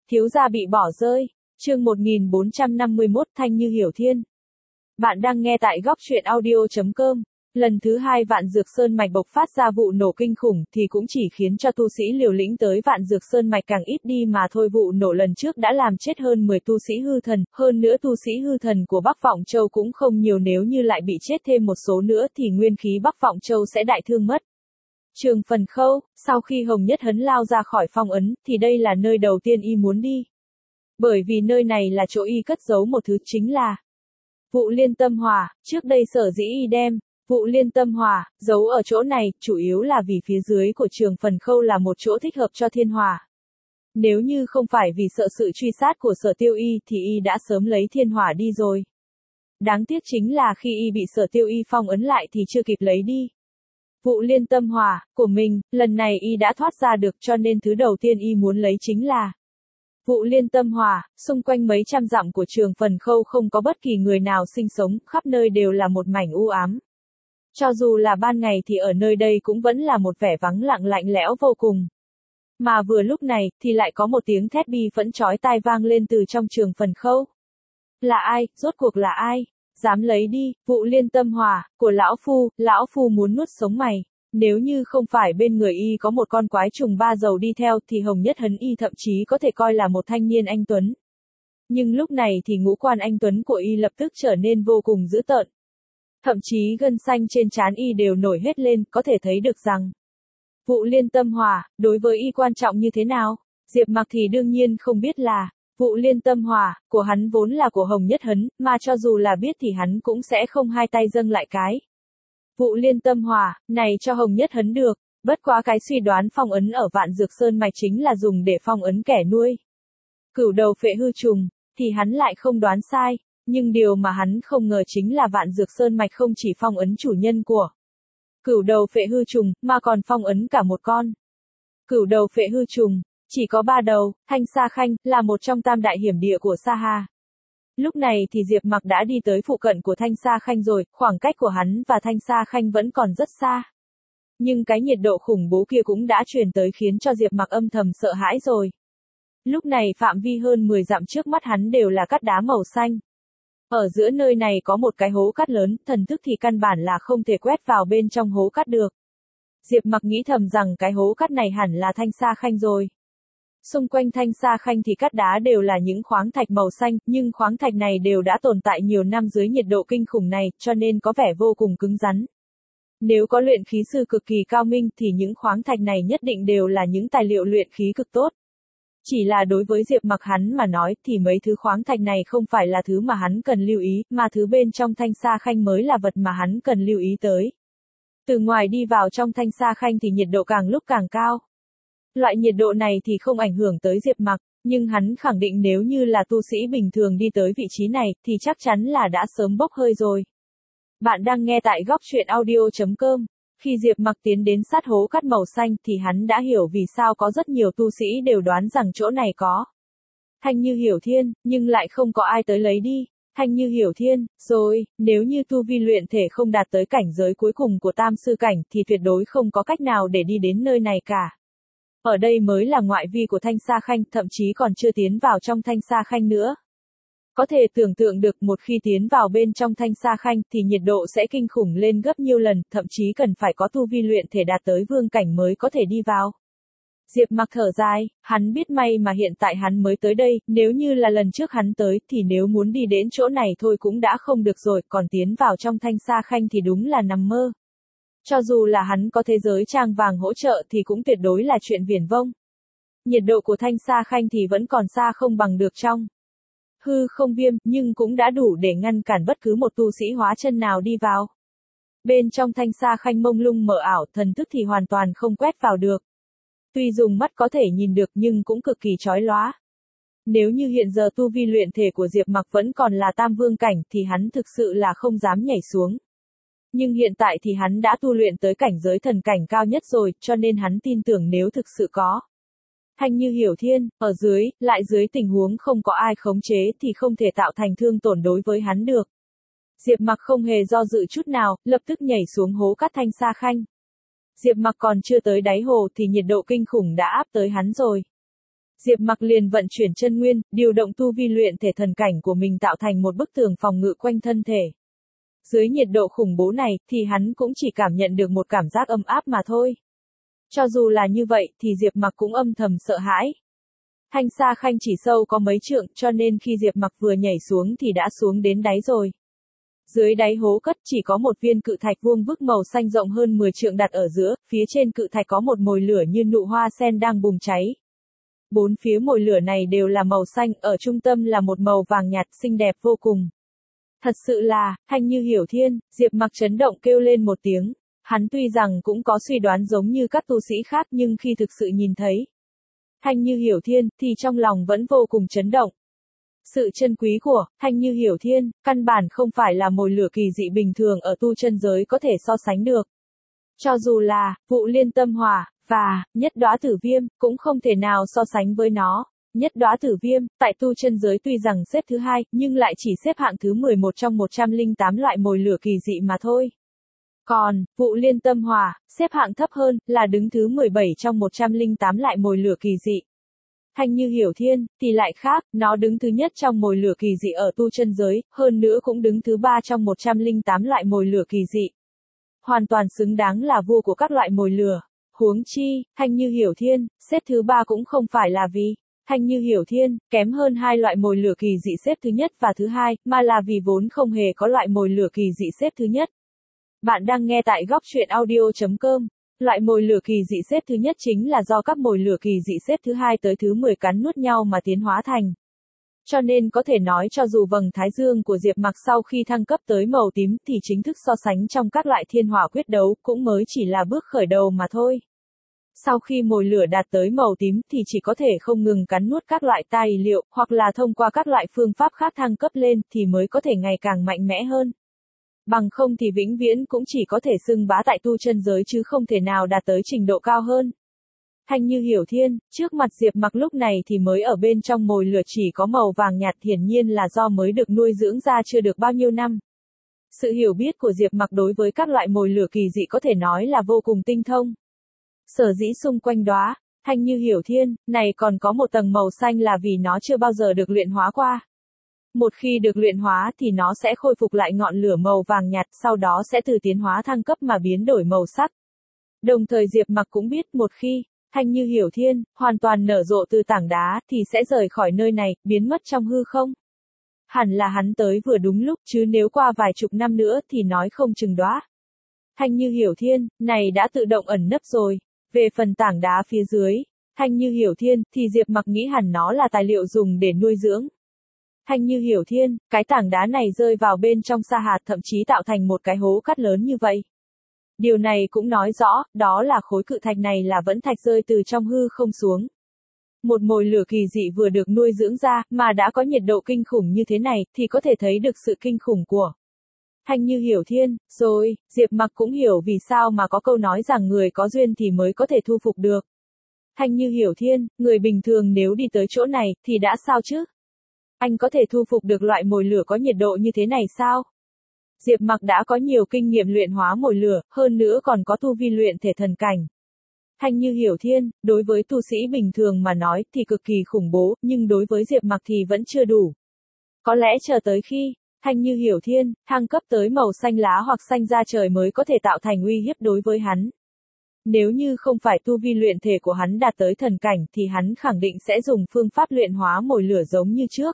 Thiếu gia bị bỏ rơi. Chương 1451 Thanh Như Hiểu Thiên. Bạn đang nghe tại góc truyện audio.com. Lần thứ 2 Vạn Dược Sơn Mạch bộc phát ra vụ nổ kinh khủng thì cũng chỉ khiến cho tu sĩ liều lĩnh tới Vạn Dược Sơn Mạch càng ít đi mà thôi. Vụ nổ lần trước đã làm chết hơn 10 tu sĩ hư thần, hơn nữa tu sĩ hư thần của Bắc Vọng Châu cũng không nhiều, nếu như lại bị chết thêm một số nữa thì nguyên khí Bắc Vọng Châu sẽ đại thương mất. Trường Phần Khâu, sau khi Hồng Nhất Hấn lao ra khỏi phong ấn thì đây là nơi đầu tiên y muốn đi. Bởi vì nơi này là chỗ y cất giấu một thứ, chính là Vụ Liên Tâm Hỏa. Trước đây sở dĩ y đem Vụ Liên Tâm Hỏa giấu ở chỗ này, chủ yếu là vì phía dưới của Trường Phần Khâu là một chỗ thích hợp cho thiên hỏa. Nếu như không phải vì sợ sự truy sát của Sở Tiêu Y thì y đã sớm lấy thiên hỏa đi rồi. Đáng tiếc chính là khi y bị Sở Tiêu Y phong ấn lại thì chưa kịp lấy đi Vụ Liên Tâm Hỏa của mình. Lần này y đã thoát ra được, cho nên thứ đầu tiên y muốn lấy chính là Vụ Liên Tâm Hỏa. Xung quanh mấy trăm dặm của Trường Phần Khâu không có bất kỳ người nào sinh sống, khắp nơi đều là một mảnh u ám. Cho dù là ban ngày thì ở nơi đây cũng vẫn là một vẻ vắng lặng lạnh lẽo vô cùng. Mà vừa lúc này thì lại có một tiếng thét bi phẫn chói tai vang lên từ trong Trường Phần Khâu. Là ai, rốt cuộc là ai? Dám lấy đi Vụ Liên Tâm Hỏa của lão phu muốn nuốt sống mày. Nếu như không phải bên người y có một con quái trùng ba dầu đi theo thì Hồng Nhất Hấn y thậm chí có thể coi là một thanh niên anh tuấn. Nhưng lúc này thì ngũ quan anh tuấn của y lập tức trở nên vô cùng dữ tợn. Thậm chí gân xanh trên trán y đều nổi hết lên, có thể thấy được rằng Vụ Liên Tâm Hỏa đối với y quan trọng như thế nào. Diệp Mặc thì đương nhiên không biết là Vụ Liên Tâm Hỏa của hắn vốn là của Hồng Nhất Hấn, mà cho dù là biết thì hắn cũng sẽ không hai tay dâng lại cái Vụ Liên Tâm Hỏa này cho Hồng Nhất Hấn được. Bất quá cái suy đoán phong ấn ở Vạn Dược Sơn Mạch chính là dùng để phong ấn kẻ nuôi Cửu Đầu Phệ Hư Trùng, thì hắn lại không đoán sai. Nhưng điều mà hắn không ngờ chính là Vạn Dược Sơn Mạch không chỉ phong ấn chủ nhân của Cửu Đầu Phệ Hư Trùng, mà còn phong ấn cả một con Cửu Đầu Phệ Hư Trùng. Chỉ có 3 đầu. Thanh Sa Khanh là một trong tam đại hiểm địa của Sa Hà. Lúc này thì Diệp Mặc đã đi tới phụ cận của Thanh Sa Khanh rồi, khoảng cách của hắn và Thanh Sa Khanh vẫn còn rất xa. Nhưng cái nhiệt độ khủng bố kia cũng đã truyền tới khiến cho Diệp Mặc âm thầm sợ hãi rồi. Lúc này phạm vi hơn 10 dặm trước mắt hắn đều là cát đá màu xanh. Ở giữa nơi này có một cái hố cát lớn, thần thức thì căn bản là không thể quét vào bên trong hố cát được. Diệp Mặc nghĩ thầm rằng cái hố cát này hẳn là Thanh Sa Khanh rồi. Xung quanh Thanh Sa Khanh thì cát đá đều là những khoáng thạch màu xanh, nhưng khoáng thạch này đều đã tồn tại nhiều năm dưới nhiệt độ kinh khủng này, cho nên có vẻ vô cùng cứng rắn. Nếu có luyện khí sư cực kỳ cao minh thì những khoáng thạch này nhất định đều là những tài liệu luyện khí cực tốt. Chỉ là đối với Diệp Mặc hắn mà nói thì mấy thứ khoáng thạch này không phải là thứ mà hắn cần lưu ý, mà thứ bên trong Thanh Sa Khanh mới là vật mà hắn cần lưu ý tới. Từ ngoài đi vào trong Thanh Sa Khanh thì nhiệt độ càng lúc càng cao. Loại nhiệt độ này thì không ảnh hưởng tới Diệp Mặc, nhưng hắn khẳng định nếu như là tu sĩ bình thường đi tới vị trí này thì chắc chắn là đã sớm bốc hơi rồi. Bạn đang nghe tại góc truyện audio.com. Khi Diệp Mặc tiến đến sát hố cát màu xanh thì hắn đã hiểu vì sao có rất nhiều tu sĩ đều đoán rằng chỗ này có Thanh Như Hiểu Thiên, nhưng lại không có ai tới lấy đi Thanh Như Hiểu Thiên. Rồi, nếu như tu vi luyện thể không đạt tới cảnh giới cuối cùng của tam sư cảnh thì tuyệt đối không có cách nào để đi đến nơi này cả. Ở đây mới là ngoại vi của Thanh Sa Khanh, thậm chí còn chưa tiến vào trong Thanh Sa Khanh nữa. Có thể tưởng tượng được một khi tiến vào bên trong Thanh Sa Khanh thì nhiệt độ sẽ kinh khủng lên gấp nhiều lần, thậm chí cần phải có tu vi luyện thể đạt tới vương cảnh mới có thể đi vào. Diệp Mặc thở dài, hắn biết may mà hiện tại hắn mới tới đây, nếu như là lần trước hắn tới thì nếu muốn đi đến chỗ này thôi cũng đã không được rồi, còn tiến vào trong Thanh Sa Khanh thì đúng là nằm mơ. Cho dù là hắn có thế giới trang vàng hỗ trợ thì cũng tuyệt đối là chuyện viển vông. Nhiệt độ của Thanh Sa Khanh thì vẫn còn xa không bằng được trong hư không viêm, nhưng cũng đã đủ để ngăn cản bất cứ một tu sĩ hóa chân nào đi vào. Bên trong Thanh Sa Khanh mông lung mờ ảo, thần thức thì hoàn toàn không quét vào được. Tuy dùng mắt có thể nhìn được nhưng cũng cực kỳ chói lóa. Nếu như hiện giờ tu vi luyện thể của Diệp Mặc vẫn còn là tam vương cảnh thì hắn thực sự là không dám nhảy xuống. Nhưng hiện tại thì hắn đã tu luyện tới cảnh giới thần cảnh cao nhất rồi, cho nên hắn tin tưởng nếu thực sự có Thanh Như Hiểu Thiên ở dưới, lại dưới tình huống không có ai khống chế thì không thể tạo thành thương tổn đối với hắn được. Diệp Mặc không hề do dự chút nào, lập tức nhảy xuống hố cát Thanh Sa Khanh. Diệp Mặc còn chưa tới đáy hồ thì nhiệt độ kinh khủng đã áp tới hắn rồi. Diệp Mặc liền vận chuyển chân nguyên, điều động tu vi luyện thể thần cảnh của mình tạo thành một bức tường phòng ngự quanh thân thể. Dưới nhiệt độ khủng bố này, thì hắn cũng chỉ cảm nhận được một cảm giác ấm áp mà thôi. Cho dù là như vậy, thì Diệp Mặc cũng âm thầm sợ hãi. Thanh Sa Khanh chỉ sâu có mấy trượng, cho nên khi Diệp Mặc vừa nhảy xuống thì đã xuống đến đáy rồi. Dưới đáy hố cất chỉ có một viên cự thạch vuông vức màu xanh rộng hơn 10 trượng đặt ở giữa, phía trên cự thạch có một mồi lửa như nụ hoa sen đang bùng cháy. Bốn phía mồi lửa này đều là màu xanh, ở trung tâm là một màu vàng nhạt xinh đẹp vô cùng. Thật sự là, Thanh Như Hiểu Thiên, Diệp Mặc chấn động kêu lên một tiếng. Hắn tuy rằng cũng có suy đoán giống như các tu sĩ khác nhưng khi thực sự nhìn thấy Thanh Như Hiểu Thiên, thì trong lòng vẫn vô cùng chấn động. Sự chân quý của Thanh Như Hiểu Thiên, căn bản không phải là mồi lửa kỳ dị bình thường ở tu chân giới có thể so sánh được. Cho dù là Vụ Liên Tâm Hỏa và Nhất Đóa Tử Viêm, cũng không thể nào so sánh với nó. Nhất Đóa Tử Viêm, tại tu chân giới tuy rằng xếp thứ 2, nhưng lại chỉ xếp hạng thứ 11 trong 108 loại mồi lửa kỳ dị mà thôi. Còn, Vụ Liên Tâm Hỏa, xếp hạng thấp hơn, là đứng thứ 17 trong 108 loại mồi lửa kỳ dị. Thanh Như Hiểu Thiên, thì lại khác, nó đứng thứ nhất trong mồi lửa kỳ dị ở tu chân giới, hơn nữa cũng đứng thứ 3 trong 108 loại mồi lửa kỳ dị. Hoàn toàn xứng đáng là vua của các loại mồi lửa. Huống chi, Thanh Như Hiểu Thiên, xếp thứ 3 cũng không phải là vì Thanh Như Hiểu Thiên, kém hơn hai loại mồi lửa kỳ dị xếp thứ nhất và thứ hai, mà là vì vốn không hề có loại mồi lửa kỳ dị xếp thứ nhất. Bạn đang nghe tại góc truyện audio.com. Loại mồi lửa kỳ dị xếp thứ nhất chính là do các mồi lửa kỳ dị xếp thứ 2 tới thứ 10 cắn nuốt nhau mà tiến hóa thành. Cho nên có thể nói cho dù vầng thái dương của Diệp Mặc sau khi thăng cấp tới màu tím thì chính thức so sánh trong các loại thiên hỏa quyết đấu cũng mới chỉ là bước khởi đầu mà thôi. Sau khi mồi lửa đạt tới màu tím thì chỉ có thể không ngừng cắn nuốt các loại tài liệu hoặc là thông qua các loại phương pháp khác thăng cấp lên thì mới có thể ngày càng mạnh mẽ hơn. Bằng không thì vĩnh viễn cũng chỉ có thể xưng bá tại tu chân giới chứ không thể nào đạt tới trình độ cao hơn. Thanh Như Hiểu Thiên, trước mặt Diệp Mặc lúc này thì mới ở bên trong mồi lửa chỉ có màu vàng nhạt, hiển nhiên là do mới được nuôi dưỡng ra chưa được bao nhiêu năm. Sự hiểu biết của Diệp Mặc đối với các loại mồi lửa kỳ dị có thể nói là vô cùng tinh thông. Sở dĩ xung quanh đóa Thanh Như Hiểu Thiên này còn có một tầng màu xanh là vì nó chưa bao giờ được luyện hóa qua. Một khi được luyện hóa thì nó sẽ khôi phục lại ngọn lửa màu vàng nhạt, sau đó sẽ từ tiến hóa thăng cấp mà biến đổi màu sắc. Đồng thời Diệp Mặc cũng biết một khi Thanh Như Hiểu Thiên hoàn toàn nở rộ từ tảng đá thì sẽ rời khỏi nơi này, biến mất trong hư không. Hẳn là hắn tới vừa đúng lúc, chứ nếu qua vài chục năm nữa thì nói không chừng đóa Thanh Như Hiểu Thiên này đã tự động ẩn nấp rồi. Về phần tảng đá phía dưới Thanh Như Hiểu Thiên thì Diệp Mặc nghĩ hẳn nó là tài liệu dùng để nuôi dưỡng Thanh Như Hiểu Thiên. Cái tảng đá này rơi vào bên trong sa hạt thậm chí tạo thành một cái hố cát lớn như vậy. Điều này cũng nói rõ, đó là khối cự thạch này là vẫn thạch rơi từ trong hư không xuống. Một mồi lửa kỳ dị vừa được nuôi dưỡng ra, mà đã có nhiệt độ kinh khủng như thế này, thì có thể thấy được sự kinh khủng của Thanh Như Hiểu Thiên. Rồi, Diệp Mặc cũng hiểu vì sao mà có câu nói rằng người có duyên thì mới có thể thu phục được Thanh Như Hiểu Thiên. Người bình thường nếu đi tới chỗ này, thì đã sao chứ? Anh có thể thu phục được loại mồi lửa có nhiệt độ như thế này sao? Diệp Mặc đã có nhiều kinh nghiệm luyện hóa mồi lửa, hơn nữa còn có tu vi luyện thể thần cảnh. Thanh Như Hiểu Thiên, đối với tu sĩ bình thường mà nói thì cực kỳ khủng bố, nhưng đối với Diệp Mặc thì vẫn chưa đủ. Có lẽ chờ tới khi Thanh Như Hiểu Thiên thăng cấp tới màu xanh lá hoặc xanh da trời mới có thể tạo thành uy hiếp đối với hắn. Nếu như không phải tu vi luyện thể của hắn đạt tới thần cảnh thì hắn khẳng định sẽ dùng phương pháp luyện hóa mồi lửa giống như trước.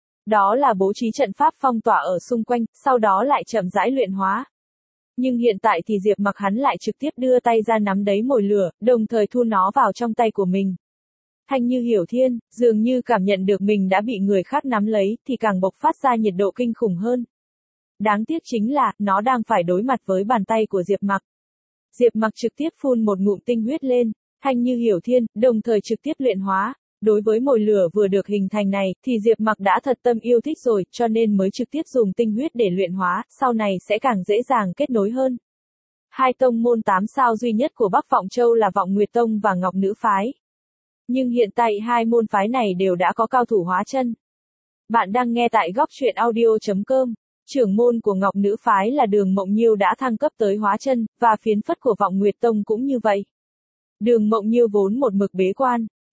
Đó là bố trí trận pháp phong tỏa ở xung quanh, sau đó lại chậm rãi luyện hóa. Nhưng hiện tại thì Diệp Mặc hắn lại trực tiếp đưa tay ra nắm đấy mồi lửa, đồng thời thu nó vào trong tay của mình. Thanh Như Hiểu Thiên, dường như cảm nhận được mình đã bị người khác nắm lấy, thì càng bộc phát ra nhiệt độ kinh khủng hơn. Đáng tiếc chính là, nó đang phải đối mặt với bàn tay của Diệp Mặc. Diệp Mặc trực tiếp phun một ngụm tinh huyết lên, Thanh Như Hiểu Thiên, đồng thời trực tiếp luyện hóa. Đối với mồi lửa vừa được hình thành này, thì Diệp Mặc đã thật tâm yêu thích rồi, cho nên mới trực tiếp dùng tinh huyết để luyện hóa, sau này sẽ càng dễ dàng kết nối hơn. Hai tông môn 8 sao duy nhất của Bắc Vọng Châu là Vọng Nguyệt Tông và Ngọc Nữ Phái. Nhưng hiện tại hai môn phái này đều đã có cao thủ hóa chân. Bạn đang nghe tại góc truyện audio.com. Trưởng môn của Ngọc Nữ Phái là Đường Mộng Nhiêu đã thăng cấp tới hóa chân, và phiến phất của Vọng Nguyệt Tông cũng như vậy. Đường Mộng Nhiêu vốn một mực bế quan,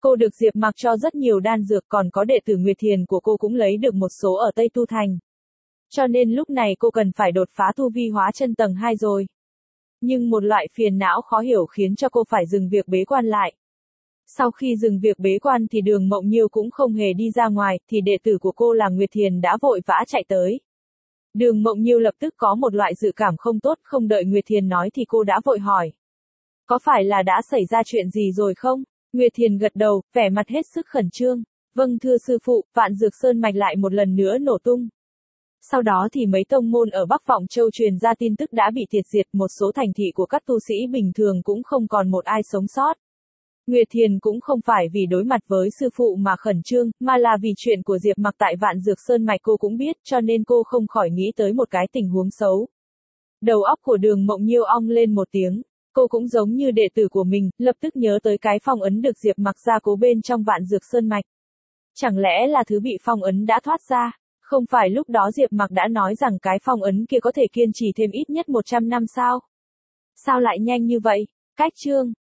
Cô được Diệp Mặc cho rất nhiều đan dược, còn có đệ tử Nguyệt Thiền của cô cũng lấy được một số ở Tây Tu Thành. Cho nên lúc này cô cần phải đột phá tu vi hóa chân tầng 2 rồi. Nhưng một loại phiền não khó hiểu khiến cho cô phải dừng việc bế quan lại. Sau khi dừng việc bế quan thì Đường Mộng Nhiêu cũng không hề đi ra ngoài, thì đệ tử của cô là Nguyệt Thiền đã vội vã chạy tới. Đường Mộng Nhiêu lập tức có một loại dự cảm không tốt, không đợi Nguyệt Thiền nói thì cô đã vội hỏi. Có phải là đã xảy ra chuyện gì rồi không? Nguyệt Thiền gật đầu, vẻ mặt hết sức khẩn trương. Vâng thưa sư phụ, Vạn Dược Sơn mạch lại một lần nữa nổ tung. Sau đó thì mấy tông môn ở Bắc Vọng Châu truyền ra tin tức đã bị tiệt diệt, một số thành thị của các tu sĩ bình thường cũng không còn một ai sống sót. Nguyệt Thiền cũng không phải vì đối mặt với sư phụ mà khẩn trương, mà là vì chuyện của Diệp Mặc tại Vạn Dược Sơn mạch cô cũng biết, cho nên cô không khỏi nghĩ tới một cái tình huống xấu. Đầu óc của Đường Mộng Nhiêu ong lên một tiếng. Cô cũng giống như đệ tử của mình, lập tức nhớ tới cái phong ấn được Diệp Mặc gia cố bên trong Vạn Dược Sơn mạch. Chẳng lẽ là thứ bị phong ấn đã thoát ra? Không phải lúc đó Diệp Mặc đã nói rằng cái phong ấn kia có thể kiên trì thêm ít nhất 100 năm sao? Sao lại nhanh như vậy? Cách chương